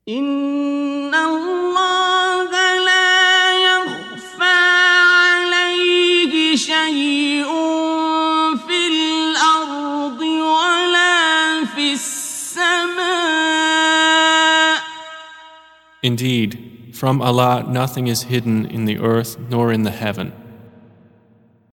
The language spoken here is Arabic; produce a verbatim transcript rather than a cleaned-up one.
إن الله لا يخفى عليه شيء في الأرض ولا في السماء. Indeed, from Allah nothing is hidden in the earth nor in the heaven.